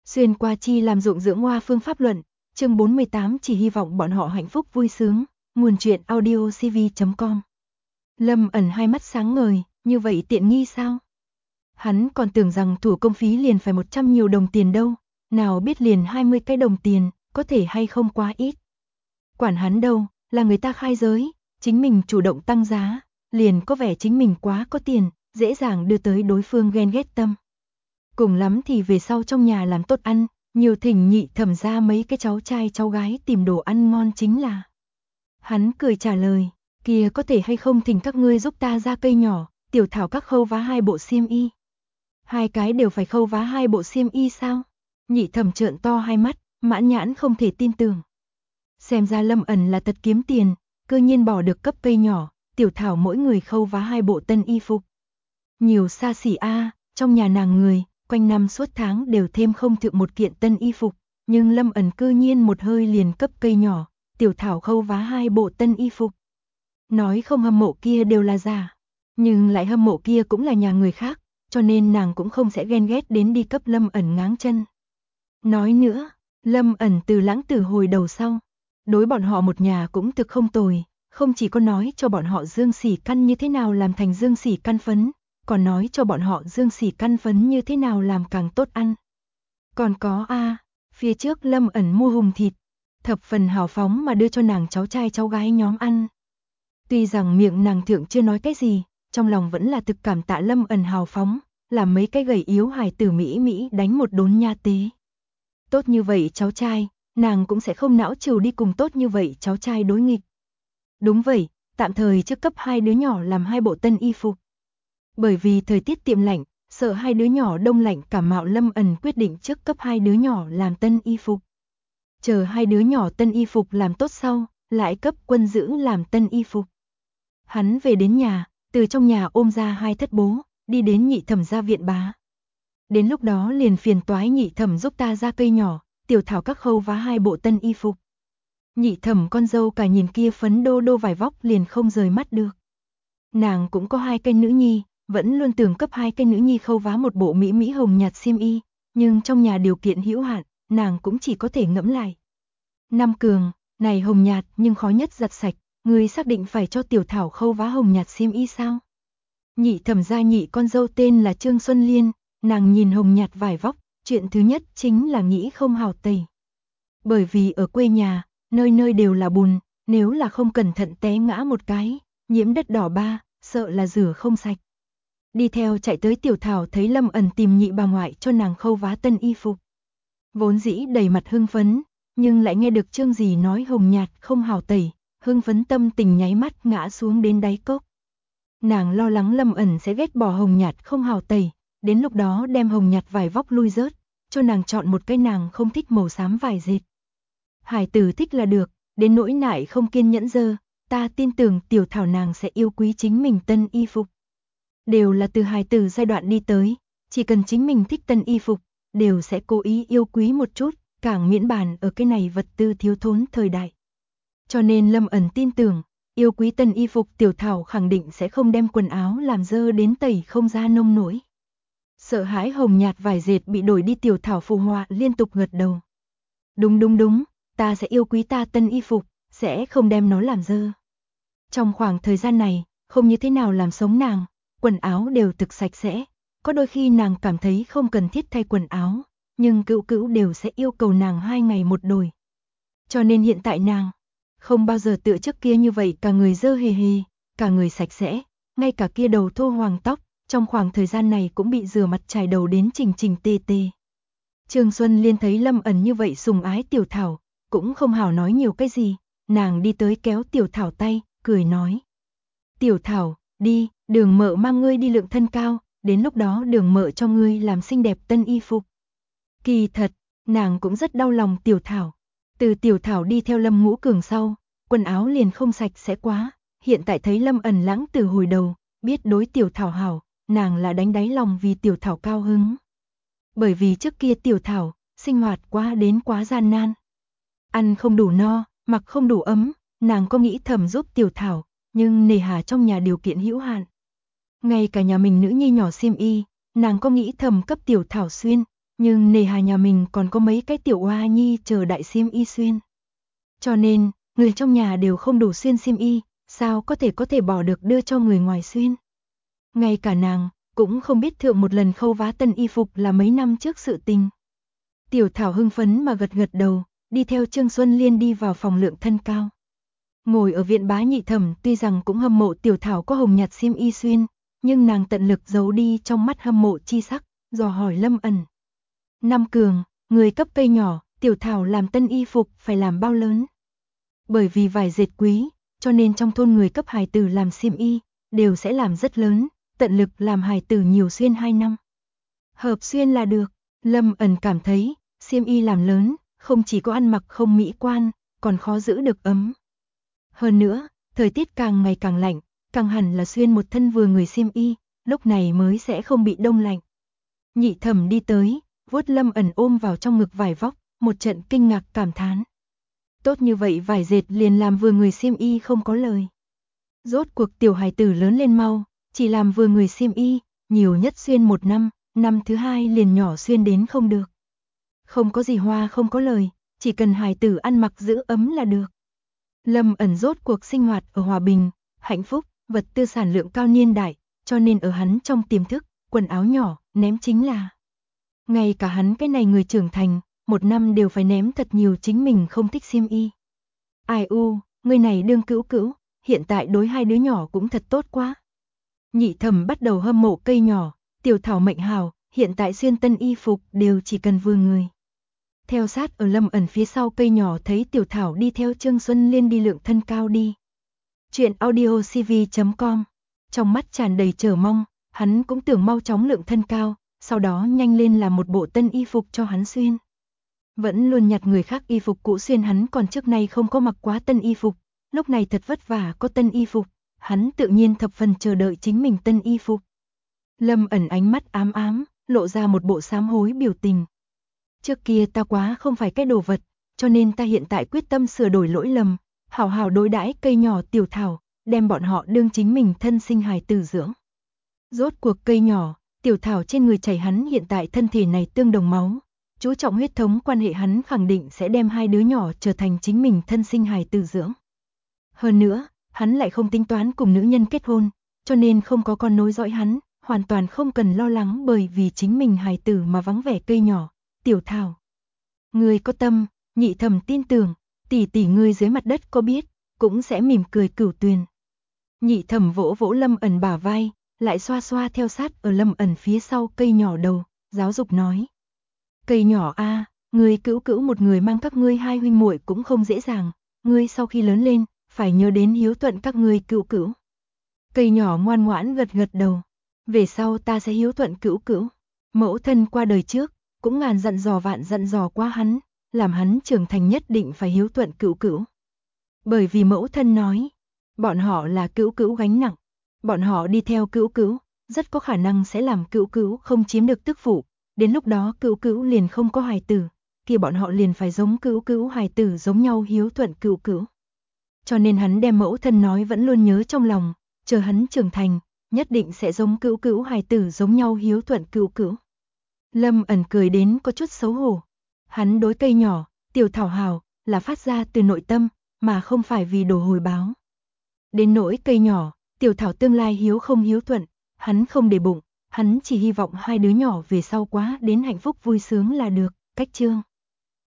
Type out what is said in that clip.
Xuyên qua chi làm ruộng dưỡng hoa phương pháp luận, chương 48 chỉ hy vọng bọn họ hạnh phúc vui sướng, nguồn truyện audio cv.com. Lâm Ẩn hai mắt sáng ngời, như vậy tiện nghi sao? Hắn còn tưởng rằng thủ công phí liền phải 100 nhiều đồng tiền đâu, nào biết liền 20 cái đồng tiền, có thể hay không quá ít. Quản hắn đâu, là người ta khai giới, chính mình chủ động tăng giá, liền có vẻ chính mình quá có tiền, dễ dàng đưa tới đối phương ghen ghét tâm. Cùng lắm thì về sau trong nhà làm tốt ăn, nhiều thỉnh nhị thẩm ra mấy cái cháu trai cháu gái tìm đồ ăn ngon chính là. Hắn cười trả lời, kia có thể hay không thỉnh các ngươi giúp ta ra cây nhỏ, tiểu thảo các khâu vá 2 bộ xiêm y. 2 cái đều phải khâu vá 2 bộ xiêm y sao? Nhị thẩm trợn to hai mắt, mãn nhãn không thể tin tưởng. Xem ra Lâm Ẩn là thật kiếm tiền, cơ nhiên bỏ được cấp cây nhỏ, tiểu thảo mỗi người khâu vá 2 bộ tân y phục. Nhiều xa xỉ a, trong nhà nàng người, quanh năm suốt tháng đều thêm không thượng một kiện tân y phục, nhưng Lâm Ẩn cư nhiên một hơi liền cấp cây nhỏ, tiểu thảo khâu vá 2 bộ tân y phục. Nói không hâm mộ kia đều là giả, nhưng lại hâm mộ kia cũng là nhà người khác, cho nên nàng cũng không sẽ ghen ghét đến đi cấp Lâm Ẩn ngáng chân. Nói nữa, Lâm Ẩn từ Lãng Tử hồi đầu sau, đối bọn họ một nhà cũng thực không tồi, không chỉ có nói cho bọn họ dương sỉ căn như thế nào làm thành dương sỉ căn phấn, còn nói cho bọn họ dương sỉ căn phấn như thế nào làm càng tốt ăn. Còn có phía trước Lâm Ẩn mua hùng thịt, thập phần hào phóng mà đưa cho nàng cháu trai cháu gái nhóm ăn. Tuy rằng miệng nàng thượng chưa nói cái gì, trong lòng vẫn là thực cảm tạ Lâm Ẩn hào phóng, làm mấy cái gầy yếu hài tử Mỹ đánh một đốn nha tế. Tốt như vậy cháu trai, nàng cũng sẽ không não trừ đi cùng tốt như vậy cháu trai đối nghịch. Đúng vậy, tạm thời trước cấp 2 đứa nhỏ làm 2 bộ tân y phục. Bởi vì thời tiết tiệm lạnh, sợ 2 đứa nhỏ đông lạnh cảm mạo, Lâm Ẩn quyết định trước cấp 2 đứa nhỏ làm tân y phục. Chờ 2 đứa nhỏ tân y phục làm tốt sau, lại cấp Quân Dưỡng làm tân y phục. Hắn về đến nhà, từ trong nhà ôm ra 2 thất bố, đi đến nhị thẩm gia viện bá. Đến lúc đó liền phiền toái nhị thẩm giúp ta ra cây nhỏ, tiểu thảo các khâu vá 2 bộ tân y phục. Nhị thẩm con dâu cả nhìn kia phấn đô đô vải vóc liền không rời mắt được. Nàng cũng có 2 cây nữ nhi, vẫn luôn tưởng cấp 2 cây nữ nhi khâu vá một bộ mỹ hồng nhạt xiêm y, nhưng trong nhà điều kiện hữu hạn, nàng cũng chỉ có thể ngẫm lại. Nam Cường, này hồng nhạt nhưng khó nhất giặt sạch, ngươi xác định phải cho tiểu thảo khâu vá hồng nhạt xiêm y sao? Nhị thẩm gia nhị con dâu tên là Trương Xuân Liên, nàng nhìn hồng nhạt vải vóc, chuyện thứ nhất chính là nghĩ không hào tẩy. Bởi vì ở quê nhà, nơi nơi đều là bùn, nếu là không cẩn thận té ngã một cái, nhiễm đất đỏ ba, sợ là rửa không sạch. Đi theo chạy tới tiểu thảo thấy Lâm Ẩn tìm nhị bà ngoại cho nàng khâu vá tân y phục. Vốn dĩ đầy mặt hưng phấn, nhưng lại nghe được Trương dì nói hồng nhạt không hào tẩy, hưng phấn tâm tình nháy mắt ngã xuống đến đáy cốc. Nàng lo lắng Lâm Ẩn sẽ ghét bỏ hồng nhạt không hào tẩy, đến lúc đó đem hồng nhạt vải vóc lui rớt, cho nàng chọn một cái nàng không thích màu xám vải dệt. Hải tử thích là được, đến nỗi nại không kiên nhẫn dơ, ta tin tưởng tiểu thảo nàng sẽ yêu quý chính mình tân y phục. Đều là từ hài tử giai đoạn đi tới, chỉ cần chính mình thích tân y phục, đều sẽ cố ý yêu quý một chút, càng miễn bàn ở cái này vật tư thiếu thốn thời đại. Cho nên Lâm Ẩn tin tưởng, yêu quý tân y phục tiểu thảo khẳng định sẽ không đem quần áo làm dơ đến tẩy không ra nông nổi. Sợ hãi hồng nhạt vải dệt bị đổi đi, tiểu thảo phù họa liên tục gật đầu. Đúng, ta sẽ yêu quý ta tân y phục, sẽ không đem nó làm dơ. Trong khoảng thời gian này, không như thế nào làm sống nàng, quần áo đều thực sạch sẽ, có đôi khi nàng cảm thấy không cần thiết thay quần áo, nhưng cữu đều sẽ yêu cầu nàng 2 ngày một đổi. Cho nên hiện tại nàng không bao giờ tựa trước kia như vậy cả người dơ hề, cả người sạch sẽ, ngay cả kia đầu thô hoàng tóc, trong khoảng thời gian này cũng bị rửa mặt chải đầu đến chỉnh tề. Trương Xuân Liên thấy Lâm Ẩn như vậy sùng ái tiểu thảo, cũng không hảo nói nhiều cái gì, nàng đi tới kéo tiểu thảo tay, cười nói. Tiểu thảo, đi, Đường mợ mang ngươi đi lượng thân cao, đến lúc đó Đường mợ cho ngươi làm xinh đẹp tân y phục. Kỳ thật, nàng cũng rất đau lòng tiểu thảo. Từ tiểu thảo đi theo Lâm Ngũ Cường sau, quần áo liền không sạch sẽ quá, hiện tại thấy Lâm Ẩn Lãng từ hồi đầu, biết đối tiểu thảo hảo, nàng là đánh đáy lòng vì tiểu thảo cao hứng. Bởi vì trước kia tiểu thảo, sinh hoạt quá gian nan. Ăn không đủ no, mặc không đủ ấm, nàng có nghĩ thầm giúp tiểu thảo, nhưng nề hà trong nhà điều kiện hữu hạn. Ngay cả nhà mình nữ nhi nhỏ xiêm y, nàng có nghĩ thầm cấp tiểu thảo xuyên, nhưng nề hà nhà mình còn có mấy cái tiểu oa nhi chờ đại xiêm y xuyên. Cho nên, người trong nhà đều không đủ xuyên xiêm y, sao có thể bỏ được đưa cho người ngoài xuyên. Ngay cả nàng, cũng không biết thượng một lần khâu vá tân y phục là mấy năm trước sự tình. Tiểu Thảo hưng phấn mà gật gật đầu, đi theo Trương Xuân Liên đi vào phòng Lượng Thân Cao. Ngồi ở viện bá nhị thẩm tuy rằng cũng hâm mộ Tiểu Thảo có hồng nhạt xiêm y xuyên, nhưng nàng tận lực giấu đi trong mắt hâm mộ chi sắc, dò hỏi Lâm Ẩn. Nam Cường, người cấp cây nhỏ, Tiểu Thảo làm tân y phục phải làm bao lớn? Bởi vì vải dệt quý, cho nên trong thôn người cấp hài tử làm xiêm y, đều sẽ làm rất lớn, tận lực làm hài tử nhiều xuyên 2 năm. Hợp xuyên là được, Lâm Ẩn cảm thấy, xiêm y làm lớn, không chỉ có ăn mặc không mỹ quan, còn khó giữ được ấm. Hơn nữa, thời tiết càng ngày càng lạnh, càng hẳn là xuyên một thân vừa người xiêm y, lúc này mới sẽ không bị đông lạnh. Nhị thẩm đi tới, vuốt Lâm Ẩn ôm vào trong ngực vải vóc, một trận kinh ngạc cảm thán. Tốt như vậy vải dệt liền làm vừa người xiêm y không có lời. Rốt cuộc tiểu hài tử lớn lên mau, chỉ làm vừa người xiêm y, nhiều nhất xuyên 1 năm, năm thứ 2 liền nhỏ xuyên đến không được. Không có gì hoa không có lời, chỉ cần hài tử ăn mặc giữ ấm là được. Lâm Ẩn rốt cuộc sinh hoạt ở hòa bình, hạnh phúc, vật tư sản lượng cao niên đại, cho nên ở hắn trong tiềm thức, quần áo nhỏ, ném chính là. Ngay cả hắn cái này người trưởng thành, 1 năm đều phải ném thật nhiều chính mình không thích xiêm y. Ai u, người này đương cữu cữu, hiện tại đối 2 đứa nhỏ cũng thật tốt quá. Nhị thẩm bắt đầu hâm mộ cây nhỏ, Tiểu Thảo mệnh hào, hiện tại xuyên tân y phục đều chỉ cần vừa người. Theo sát ở Lâm Ẩn phía sau cây nhỏ thấy Tiểu Thảo đi theo Trương Xuân Liên đi Lượng Thân Cao đi. Chuyện audio cv.com. Trong mắt tràn đầy chờ mong, hắn cũng tưởng mau chóng Lượng Thân Cao, sau đó nhanh lên làm một bộ tân y phục cho hắn xuyên. Vẫn luôn nhặt người khác y phục cũ xuyên hắn còn trước nay không có mặc quá tân y phục, lúc này thật vất vả có tân y phục, hắn tự nhiên thập phần chờ đợi chính mình tân y phục. Lâm Ẩn ánh mắt ám ám, lộ ra một bộ sám hối biểu tình. Trước kia ta quá không phải cái đồ vật, cho nên ta hiện tại quyết tâm sửa đổi lỗi lầm, hảo hảo đối đãi cây nhỏ Tiểu Thảo, đem bọn họ đương chính mình thân sinh hài tử dưỡng. Rốt cuộc cây nhỏ, Tiểu Thảo trên người chảy hắn hiện tại thân thể này tương đồng máu, chú trọng huyết thống quan hệ hắn khẳng định sẽ đem 2 đứa nhỏ trở thành chính mình thân sinh hài tử dưỡng. Hơn nữa, hắn lại không tính toán cùng nữ nhân kết hôn, cho nên không có con nối dõi hắn, hoàn toàn không cần lo lắng bởi vì chính mình hài tử mà vắng vẻ cây nhỏ, Tiểu Thảo. Ngươi có tâm, nhị thẩm tin tưởng, tỷ tỷ ngươi dưới mặt đất có biết, cũng sẽ mỉm cười cửu tuyền. Nhị thẩm vỗ vỗ Lâm Ẩn bả vai, lại xoa xoa theo sát ở Lâm Ẩn phía sau cây nhỏ đầu, giáo dục nói. Cây nhỏ a, ngươi cữu cữu một người mang các ngươi 2 huynh muội cũng không dễ dàng, ngươi sau khi lớn lên, phải nhớ đến hiếu thuận các ngươi cữu cữu. Cây nhỏ ngoan ngoãn gật gật đầu, về sau ta sẽ hiếu thuận cữu cữu. Mẫu thân qua đời trước, cũng ngàn dặn dò vạn dặn dò qua hắn, làm hắn trưởng thành nhất định phải hiếu thuận cữu cữu. Bởi vì mẫu thân nói, bọn họ là cữu cữu gánh nặng, bọn họ đi theo cữu cữu, rất có khả năng sẽ làm cữu cữu không chiếm được tức phụ, đến lúc đó cữu cữu liền không có hài tử, kia bọn họ liền phải giống cữu cữu hài tử giống nhau hiếu thuận cữu cữu. Cho nên hắn đem mẫu thân nói vẫn luôn nhớ trong lòng, chờ hắn trưởng thành, nhất định sẽ giống cữu cữu hài tử giống nhau hiếu thuận cữu cữu. Lâm Ẩn cười đến có chút xấu hổ. Hắn đối cây nhỏ, Tiểu Thảo hào, là phát ra từ nội tâm, mà không phải vì đồ hồi báo. Đến nỗi cây nhỏ, Tiểu Thảo tương lai hiếu không hiếu thuận, hắn không để bụng, hắn chỉ hy vọng 2 đứa nhỏ về sau quá đến hạnh phúc vui sướng là được, cách chương.